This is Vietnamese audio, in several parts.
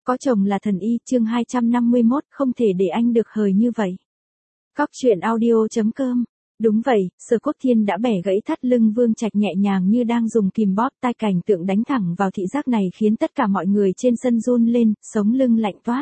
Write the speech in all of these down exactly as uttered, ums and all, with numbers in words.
Có chồng là thần y, chương hai trăm năm mươi mốt, không thể để anh được hời như vậy. Cóc truyện audio chấm com. Đúng vậy, Sở Quốc Thiên đã bẻ gãy thắt lưng Vương Trạch nhẹ nhàng như đang dùng kìm bóp tai, cảnh tượng đánh thẳng vào thị giác này khiến tất cả mọi người trên sân run lên, sống lưng lạnh toát.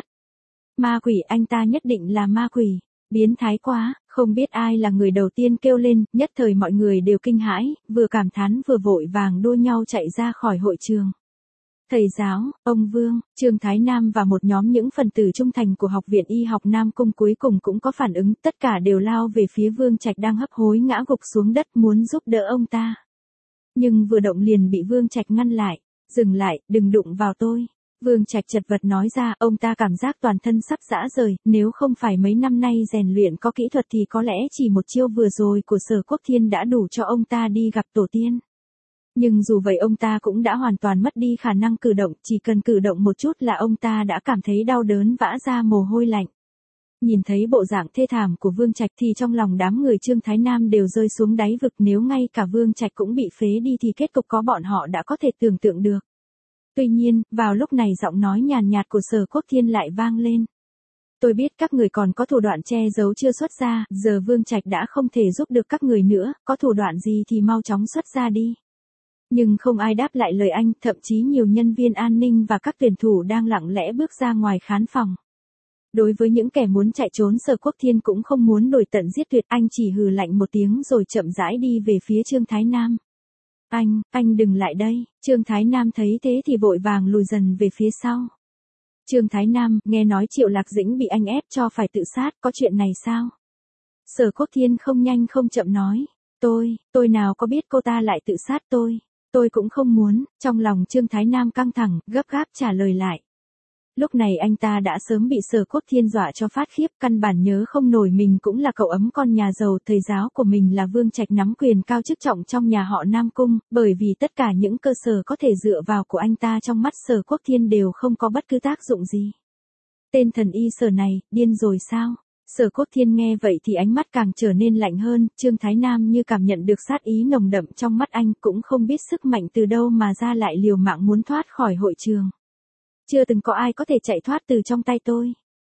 Ma quỷ, anh ta nhất định là ma quỷ. Biến thái quá, không biết ai là người đầu tiên kêu lên, nhất thời mọi người đều kinh hãi, vừa cảm thán vừa vội vàng đua nhau chạy ra khỏi hội trường. Thầy giáo, ông Vương, Trương Thái Nam và một nhóm những phần tử trung thành của Học viện Y học Nam Cung cuối cùng cũng có phản ứng, tất cả đều lao về phía Vương Trạch đang hấp hối ngã gục xuống đất muốn giúp đỡ ông ta. Nhưng vừa động liền bị Vương Trạch ngăn lại, dừng lại, đừng đụng vào tôi. Vương Trạch chật vật nói ra, ông ta cảm giác toàn thân sắp rã rời, nếu không phải mấy năm nay rèn luyện có kỹ thuật thì có lẽ chỉ một chiêu vừa rồi của Sở Quốc Thiên đã đủ cho ông ta đi gặp tổ tiên. Nhưng dù vậy ông ta cũng đã hoàn toàn mất đi khả năng cử động, chỉ cần cử động một chút là ông ta đã cảm thấy đau đớn vã ra mồ hôi lạnh. Nhìn thấy bộ dạng thê thảm của Vương Trạch thì trong lòng đám người Trương Thái Nam đều rơi xuống đáy vực, nếu ngay cả Vương Trạch cũng bị phế đi thì kết cục có bọn họ đã có thể tưởng tượng được. Tuy nhiên, vào lúc này giọng nói nhàn nhạt của Sở Quốc Thiên lại vang lên. Tôi biết các người còn có thủ đoạn che giấu chưa xuất ra, giờ Vương Trạch đã không thể giúp được các người nữa, có thủ đoạn gì thì mau chóng xuất ra đi. Nhưng không ai đáp lại lời anh, thậm chí nhiều nhân viên an ninh và các tuyển thủ đang lặng lẽ bước ra ngoài khán phòng. Đối với những kẻ muốn chạy trốn, Sở Quốc Thiên cũng không muốn đuổi tận giết tuyệt, anh chỉ hừ lạnh một tiếng rồi chậm rãi đi về phía Trương Thái Nam. Anh, anh đừng lại đây. Trương Thái Nam thấy thế thì vội vàng lùi dần về phía sau. Trương Thái Nam, nghe nói Triệu Lạc Dĩnh bị anh ép cho phải tự sát, có chuyện này sao? Sở Quốc Thiên không nhanh không chậm nói. Tôi, tôi nào có biết cô ta lại tự sát tôi. Tôi cũng không muốn, trong lòng Trương Thái Nam căng thẳng, gấp gáp trả lời lại. Lúc này anh ta đã sớm bị Sở Quốc Thiên dọa cho phát khiếp, căn bản nhớ không nổi mình cũng là cậu ấm con nhà giàu, thầy giáo của mình là Vương Trạch nắm quyền cao chức trọng trong nhà họ Nam Cung, bởi vì tất cả những cơ sở có thể dựa vào của anh ta trong mắt Sở Quốc Thiên đều không có bất cứ tác dụng gì. Tên thần y Sở này, điên rồi sao? Sở Quốc Thiên nghe vậy thì ánh mắt càng trở nên lạnh hơn, Trương Thái Nam như cảm nhận được sát ý nồng đậm trong mắt anh, cũng không biết sức mạnh từ đâu mà ra lại liều mạng muốn thoát khỏi hội trường. Chưa từng có ai có thể chạy thoát từ trong tay tôi.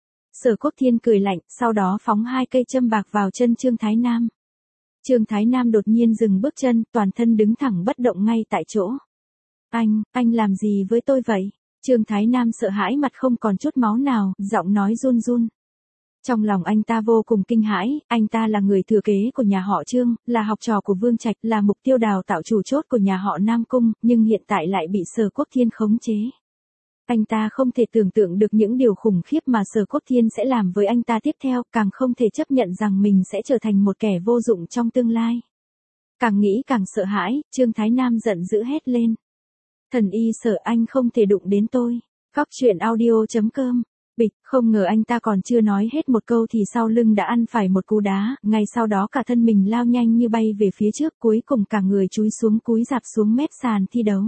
Sở Quốc Thiên cười lạnh, sau đó phóng hai cây châm bạc vào chân Trương Thái Nam. Trương Thái Nam đột nhiên dừng bước chân, toàn thân đứng thẳng bất động ngay tại chỗ. Anh, anh làm gì với tôi vậy? Trương Thái Nam sợ hãi mặt không còn chút máu nào, giọng nói run run. Trong lòng anh ta vô cùng kinh hãi, anh ta là người thừa kế của nhà họ Trương, là học trò của Vương Trạch, là mục tiêu đào tạo chủ chốt của nhà họ Nam Cung, nhưng hiện tại lại bị Sở Quốc Thiên khống chế. Anh ta không thể tưởng tượng được những điều khủng khiếp mà Sở Quốc Thiên sẽ làm với anh ta tiếp theo, càng không thể chấp nhận rằng mình sẽ trở thành một kẻ vô dụng trong tương lai. Càng nghĩ càng sợ hãi, Trương Thái Nam giận dữ hét lên. Thần y Sở, anh không thể đụng đến tôi. Cóc truyện audio chấm com. Bịch, không ngờ anh ta còn chưa nói hết một câu thì sau lưng đã ăn phải một cú đá, ngay sau đó cả thân mình lao nhanh như bay về phía trước, cuối cùng cả người chúi xuống cúi rạp xuống mép sàn thi đấu.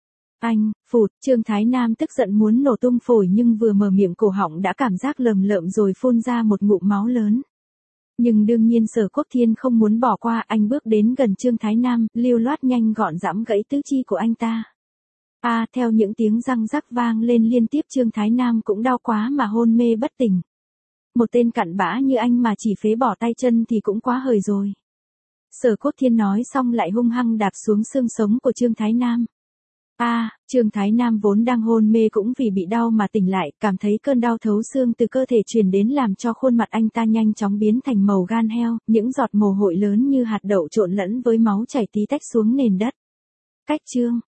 Anh, phụt, Trương Thái Nam tức giận muốn nổ tung phổi nhưng vừa mở miệng cổ họng đã cảm giác lầm lợm rồi phun ra một ngụm máu lớn. Nhưng đương nhiên Sở Quốc Thiên không muốn bỏ qua, anh bước đến gần Trương Thái Nam, lưu loát nhanh gọn giẫm gãy tứ chi của anh ta. A, à, theo những tiếng răng rắc vang lên liên tiếp, Trương Thái Nam cũng đau quá mà hôn mê bất tỉnh. Một tên cặn bã như anh mà chỉ phế bỏ tay chân thì cũng quá hời rồi. Sở Quốc Thiên nói xong lại hung hăng đạp xuống xương sống của Trương Thái Nam. A, à, Trương Thái Nam vốn đang hôn mê cũng vì bị đau mà tỉnh lại, cảm thấy cơn đau thấu xương từ cơ thể truyền đến làm cho khuôn mặt anh ta nhanh chóng biến thành màu gan heo, những giọt mồ hôi lớn như hạt đậu trộn lẫn với máu chảy tí tách xuống nền đất. Cách Trương